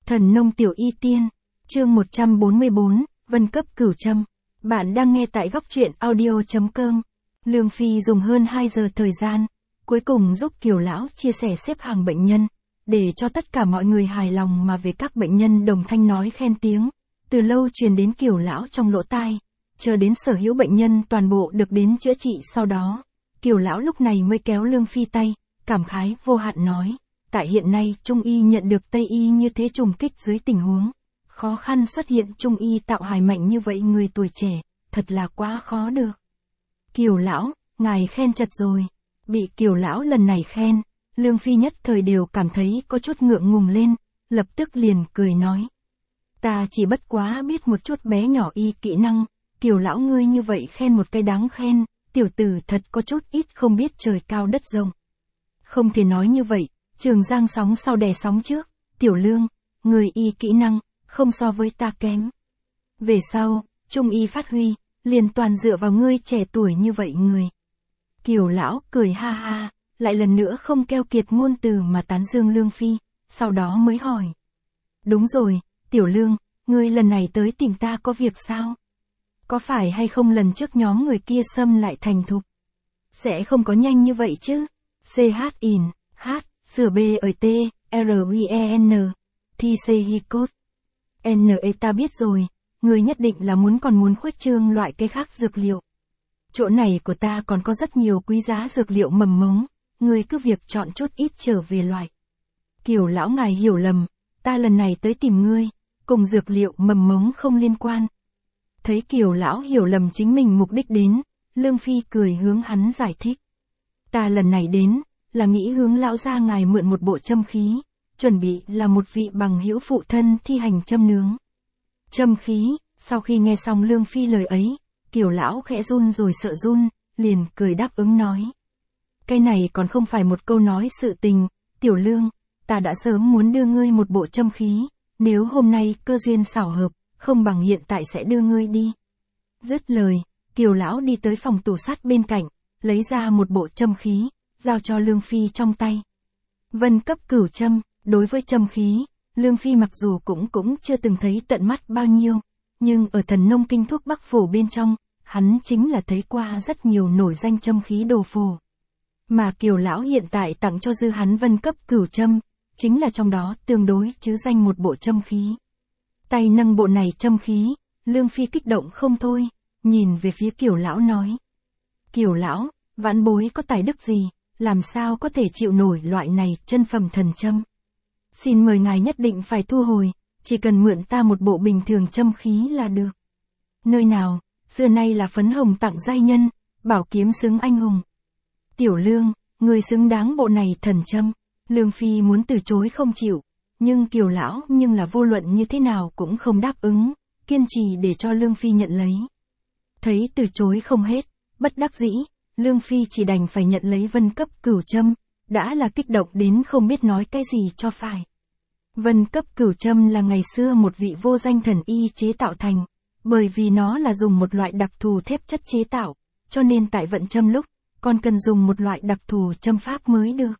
Thần nông tiểu y tiên, chương 144, Vân cấp cửu châm. Bạn đang nghe tại góc truyện audio.com. Lương Phi dùng hơn 2 giờ thời gian, cuối cùng giúp Kiều lão chia sẻ xếp hàng bệnh nhân, để cho tất cả mọi người hài lòng mà về các bệnh nhân đồng thanh nói khen tiếng, từ lâu truyền đến Kiều lão trong lỗ tai, chờ đến sở hữu bệnh nhân toàn bộ được đến chữa trị sau đó. Kiều lão lúc này mới kéo Lương Phi tay, cảm khái vô hạn nói, tại hiện nay Trung y nhận được Tây y như thế trùng kích dưới tình huống khó khăn xuất hiện Trung y tạo hài mạnh như vậy người tuổi trẻ, thật là quá khó được. Kiều lão, ngài khen chật rồi. Bị Kiều lão lần này khen, Lương Phi nhất thời đều cảm thấy có chút ngượng ngùng lên, lập tức liền cười nói. Ta chỉ bất quá biết một chút bé nhỏ y kỹ năng, Kiều lão ngươi như vậy khen một cái đáng khen, tiểu tử thật có chút ít không biết trời cao đất rộng. Không thể nói như vậy, Trường Giang sóng sau đè sóng trước, Tiểu Lương, người y kỹ năng, không so với ta kém. Về sau, Trung y phát huy, liền toàn dựa vào ngươi trẻ tuổi như vậy người. Kiều lão cười ha ha, lại lần nữa không keo kiệt ngôn từ mà tán dương Lương Phi, sau đó mới hỏi. Đúng rồi, Tiểu Lương, ngươi lần này tới tìm ta có việc sao? Có phải hay không lần trước nhóm người kia xâm lại thành thục? Sẽ không có nhanh như vậy chứ? CH-IN, H, sửa B ở T, R-I-E-N, Thi C Hi Cốt. N-E ta biết rồi, người nhất định là còn muốn khuếch trương loại cây khác dược liệu. Chỗ này của ta còn có rất nhiều quý giá dược liệu mầm mống, người cứ việc chọn chút ít trở về loại. Kiều lão ngài hiểu lầm, ta lần này tới tìm ngươi, cùng dược liệu mầm mống không liên quan. Thấy Kiều lão hiểu lầm chính mình mục đích đến, Lương Phi cười hướng hắn giải thích. Ta lần này đến, là nghĩ hướng lão gia ngài mượn một bộ châm khí, chuẩn bị là một vị bằng hữu phụ thân thi hành châm nướng. Châm khí, sau khi nghe xong Lương Phi lời ấy, Kiều lão khẽ run rồi sợ run, liền cười đáp ứng nói. Cái này còn không phải một câu nói sự tình, Tiểu Lương, ta đã sớm muốn đưa ngươi một bộ châm khí, nếu hôm nay cơ duyên xảo hợp, không bằng hiện tại sẽ đưa ngươi đi. Dứt lời, Kiều lão đi tới phòng tủ sắt bên cạnh, lấy ra một bộ châm khí, giao cho Lương Phi trong tay. Vân cấp cửu châm, đối với châm khí, Lương Phi mặc dù cũng chưa từng thấy tận mắt bao nhiêu, nhưng ở thần nông kinh thuốc Bắc Phổ bên trong, hắn chính là thấy qua rất nhiều nổi danh châm khí đồ phổ. Mà Kiều lão hiện tại tặng cho dư hắn vân cấp cửu châm, chính là trong đó tương đối chứ danh một bộ châm khí. Tay nâng bộ này châm khí, Lương Phi kích động không thôi, nhìn về phía Kiều lão nói. Kiều lão, vãn bối có tài đức gì, làm sao có thể chịu nổi loại này chân phẩm thần châm. Xin mời ngài nhất định phải thu hồi, chỉ cần mượn ta một bộ bình thường châm khí là được. Nơi nào, xưa nay là phấn hồng tặng giai nhân, bảo kiếm xứng anh hùng. Tiểu Lương, người xứng đáng bộ này thần châm. Lương Phi muốn từ chối không chịu, nhưng Kiều lão nhưng là vô luận như thế nào cũng không đáp ứng, kiên trì để cho Lương Phi nhận lấy. Thấy từ chối không hết, bất đắc dĩ, Lương Phi chỉ đành phải nhận lấy vân cấp cửu châm, đã là kích động đến không biết nói cái gì cho phải. Vân cấp cửu châm là ngày xưa một vị vô danh thần y chế tạo thành, bởi vì nó là dùng một loại đặc thù thép chất chế tạo, cho nên tại vận châm lúc, còn cần dùng một loại đặc thù châm pháp mới được.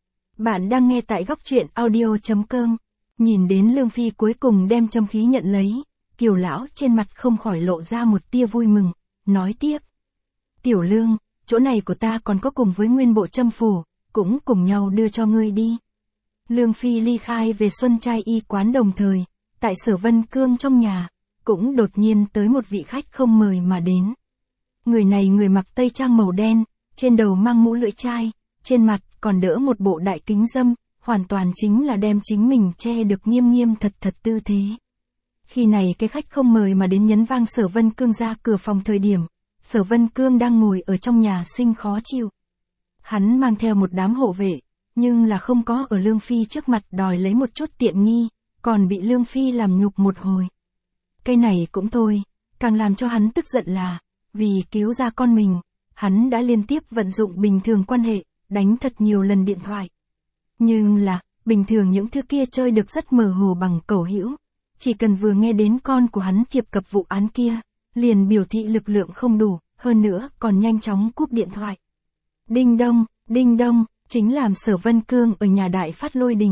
Bạn đang nghe tại góc truyện audio.com, nhìn đến Lương Phi cuối cùng đem châm khí nhận lấy, Kiều lão trên mặt không khỏi lộ ra một tia vui mừng, nói tiếp. Tiểu Lương, chỗ này của ta còn có cùng với nguyên bộ châm phù, cũng cùng nhau đưa cho ngươi đi. Lương Phi ly khai về Xuân Trai y quán đồng thời, tại Sở Vân Cương trong nhà, cũng đột nhiên tới một vị khách không mời mà đến. Người này người mặc tây trang màu đen, trên đầu mang mũ lưỡi chai, trên mặt còn đỡ một bộ đại kính dâm, hoàn toàn chính là đem chính mình che được nghiêm nghiêm thật thật tư thế. Khi này cái khách không mời mà đến nhấn vang Sở Vân Cương ra cửa phòng thời điểm, Sở Vân Cương đang ngồi ở trong nhà sinh khó chịu. Hắn mang theo một đám hộ vệ, nhưng là không có ở Lương Phi trước mặt đòi lấy một chút tiện nghi, còn bị Lương Phi làm nhục một hồi. Cái này cũng thôi, càng làm cho hắn tức giận là, vì cứu ra con mình, hắn đã liên tiếp vận dụng bình thường quan hệ, đánh thật nhiều lần điện thoại. Nhưng là, bình thường những thứ kia chơi được rất mơ hồ bằng cẩu hữu, chỉ cần vừa nghe đến con của hắn thiệp cập vụ án kia, liền biểu thị lực lượng không đủ, hơn nữa còn nhanh chóng cúp điện thoại. Đinh đông, chính làm Sở Vân Cương ở nhà đại phát lôi đình,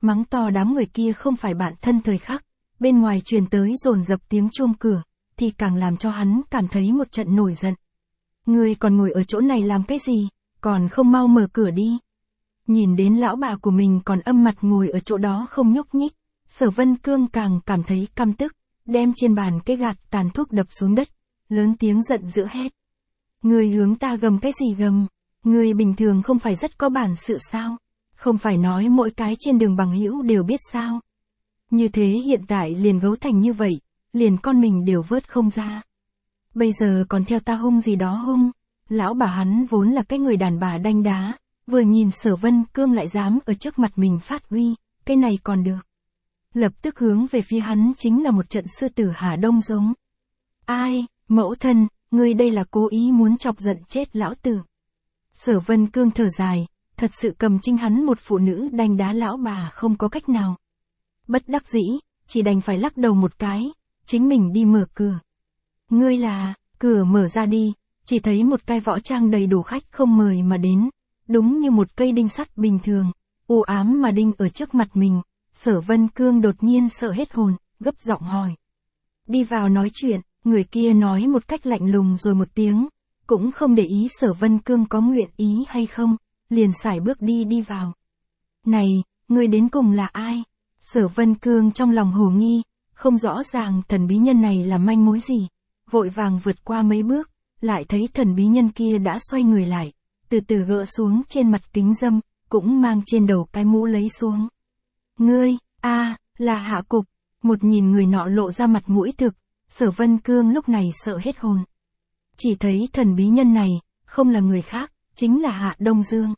mắng to đám người kia không phải bạn thân thời khắc, bên ngoài truyền tới dồn dập tiếng chuông cửa, thì càng làm cho hắn cảm thấy một trận nổi giận. Ngươi còn ngồi ở chỗ này làm cái gì, còn không mau mở cửa đi. Nhìn đến lão bà của mình còn âm mặt ngồi ở chỗ đó không nhúc nhích, Sở Vân Cương càng cảm thấy căm tức, đem trên bàn cái gạt tàn thuốc đập xuống đất, lớn tiếng giận dữ hét. Ngươi hướng ta gầm cái gì gầm? Ngươi bình thường không phải rất có bản sự sao? Không phải nói mỗi cái trên đường bằng hữu đều biết sao? Như thế hiện tại liền gấu thành như vậy, liền con mình đều vớt không ra. Bây giờ còn theo ta hung gì đó hung. Lão bà hắn vốn là cái người đàn bà đanh đá, vừa nhìn Sở Vân Cương lại dám ở trước mặt mình phát uy, cái này còn được. Lập tức hướng về phía hắn chính là một trận sư tử Hà Đông giống. Ai, mẫu thân, ngươi đây là cố ý muốn chọc giận chết lão tử. Sở Vân Cương thở dài, thật sự cầm chính hắn một phụ nữ đanh đá lão bà không có cách nào. Bất đắc dĩ, chỉ đành phải lắc đầu một cái, chính mình đi mở cửa. Ngươi là, cửa mở ra đi, chỉ thấy một cái võ trang đầy đủ khách không mời mà đến, đúng như một cây đinh sắt bình thường, u ám mà đinh ở trước mặt mình. Sở Vân Cương đột nhiên sợ hết hồn, gấp giọng hỏi. Đi vào nói chuyện, người kia nói một cách lạnh lùng rồi một tiếng, cũng không để ý Sở Vân Cương có nguyện ý hay không, liền sải bước đi vào. Này, ngươi đến cùng là ai? Sở Vân Cương trong lòng hồ nghi, không rõ ràng thần bí nhân này là manh mối gì, vội vàng vượt qua mấy bước, lại thấy thần bí nhân kia đã xoay người lại, từ từ gỡ xuống trên mặt kính dâm, cũng mang trên đầu cái mũ lấy xuống. Ngươi, là Hạ Cục. Một nhìn người nọ lộ ra mặt mũi thực, Sở Vân Cương lúc này sợ hết hồn. Chỉ thấy thần bí nhân này, không là người khác, chính là Hạ Đông Dương.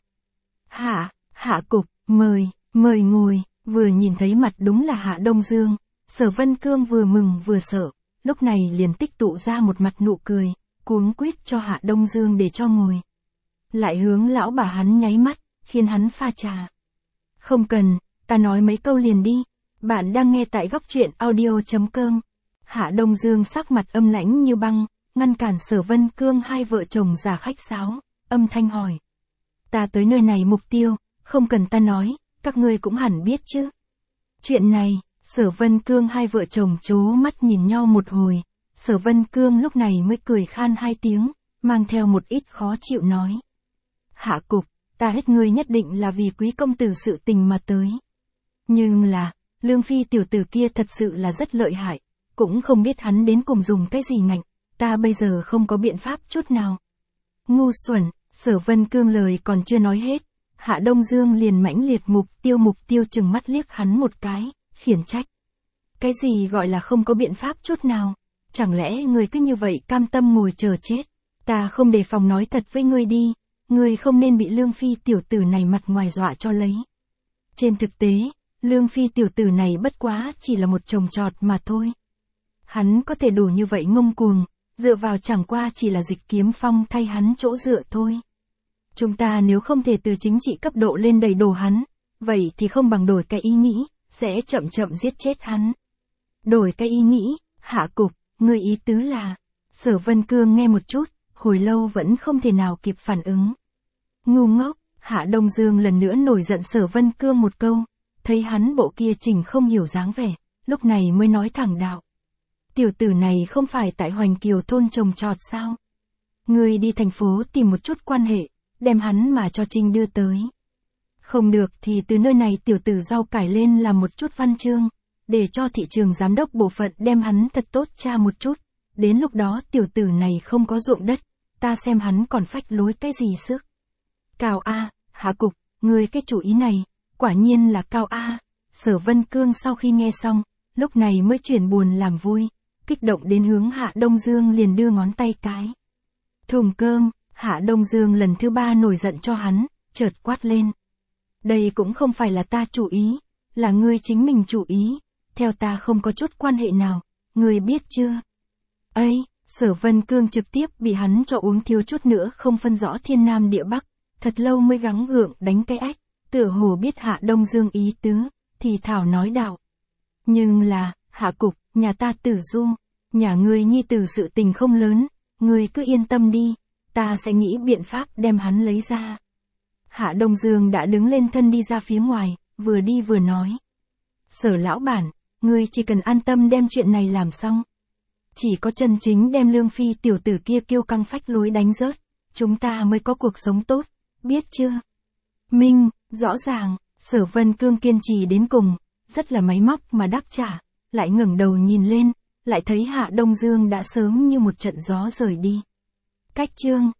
Hạ Cục, mời ngồi. Vừa nhìn thấy mặt đúng là Hạ Đông Dương, Sở Vân Cương vừa mừng vừa sợ, lúc này liền tích tụ ra một mặt nụ cười, cuống quýt cho Hạ Đông Dương để cho ngồi. Lại hướng lão bà hắn nháy mắt, khiến hắn pha trà. Không cần, ta nói mấy câu liền đi. Bạn đang nghe tại góc truyện audio.com. Hạ Đông Dương sắc mặt âm lãnh như băng, ngăn cản Sở Vân Cương hai vợ chồng già khách sáo, âm thanh hỏi. Ta tới nơi này mục tiêu, không cần ta nói, các ngươi cũng hẳn biết chứ. Chuyện này, Sở Vân Cương hai vợ chồng chố mắt nhìn nhau một hồi, Sở Vân Cương lúc này mới cười khan hai tiếng, mang theo một ít khó chịu nói. Hạ Cục, ta hết ngươi nhất định là vì quý công tử sự tình mà tới. Nhưng là, Lương Phi tiểu tử kia thật sự là rất lợi hại, cũng không biết hắn đến cùng dùng cái gì ngạnh, ta bây giờ không có biện pháp chút nào. Ngu xuẩn, Sở Vân Cương lời còn chưa nói hết, Hạ Đông Dương liền mãnh liệt mục tiêu chừng mắt liếc hắn một cái, khiển trách. Cái gì gọi là không có biện pháp chút nào, chẳng lẽ người cứ như vậy cam tâm ngồi chờ chết, ta không đề phòng nói thật với ngươi đi, ngươi không nên bị Lương Phi tiểu tử này mặt ngoài dọa cho lấy. Trên thực tế, Lương Phi tiểu tử này bất quá chỉ là một trồng trọt mà thôi. Hắn có thể đủ như vậy ngông cuồng, dựa vào chẳng qua chỉ là Dịch Kiếm Phong thay hắn chỗ dựa thôi. Chúng ta nếu không thể từ chính trị cấp độ lên đầy đồ hắn, vậy thì không bằng đổi cái ý nghĩ, sẽ chậm giết chết hắn. Đổi cái ý nghĩ, Hạ Cục, ngươi ý tứ là. Sở Vân Cương nghe một chút, hồi lâu vẫn không thể nào kịp phản ứng. Ngu ngốc, Hạ Đông Dương lần nữa nổi giận Sở Vân Cương một câu, thấy hắn bộ kia chỉnh không hiểu dáng vẻ, lúc này mới nói thẳng đạo. Tiểu tử này không phải tại Hoành Kiều thôn trồng trọt sao? Ngươi đi thành phố tìm một chút quan hệ, đem hắn mà cho Trinh đưa tới. Không được thì từ nơi này tiểu tử rau cải lên làm một chút văn chương, để cho thị trường giám đốc bộ phận đem hắn thật tốt tra một chút. Đến lúc đó tiểu tử này không có ruộng đất, ta xem hắn còn phách lối cái gì sức. Cao A, Hạ Cục, ngươi cái chủ ý này, quả nhiên là cao A. Sở Vân Cương sau khi nghe xong, lúc này mới chuyển buồn làm vui, kích động đến hướng Hạ Đông Dương liền đưa ngón tay cái. Thùng cơm, Hạ Đông Dương lần thứ ba nổi giận cho hắn, chợt quát lên. Đây cũng không phải là ta chủ ý, là ngươi chính mình chủ ý, theo ta không có chút quan hệ nào, ngươi biết chưa? Ây, Sở Vân Cương trực tiếp bị hắn cho uống thiếu chút nữa không phân rõ thiên nam địa bắc, thật lâu mới gắng gượng đánh cái ách, tựa hồ biết Hạ Đông Dương ý tứ, thì thảo nói đạo. Nhưng là, Hạ Cục, nhà ta Tử Du, nhà ngươi nhi tử sự tình không lớn, ngươi cứ yên tâm đi, ta sẽ nghĩ biện pháp đem hắn lấy ra. Hạ Đông Dương đã đứng lên thân đi ra phía ngoài, vừa đi vừa nói. Sở lão bản, ngươi chỉ cần an tâm đem chuyện này làm xong. Chỉ có chân chính đem Lương Phi tiểu tử kia kiêu căng phách lối đánh rớt, chúng ta mới có cuộc sống tốt, biết chưa? Minh, rõ ràng, Sở Vân Cương kiên trì đến cùng, rất là máy móc mà đáp trả, lại ngẩng đầu nhìn lên, lại thấy Hạ Đông Dương đã sớm như một trận gió rời đi. Cách chương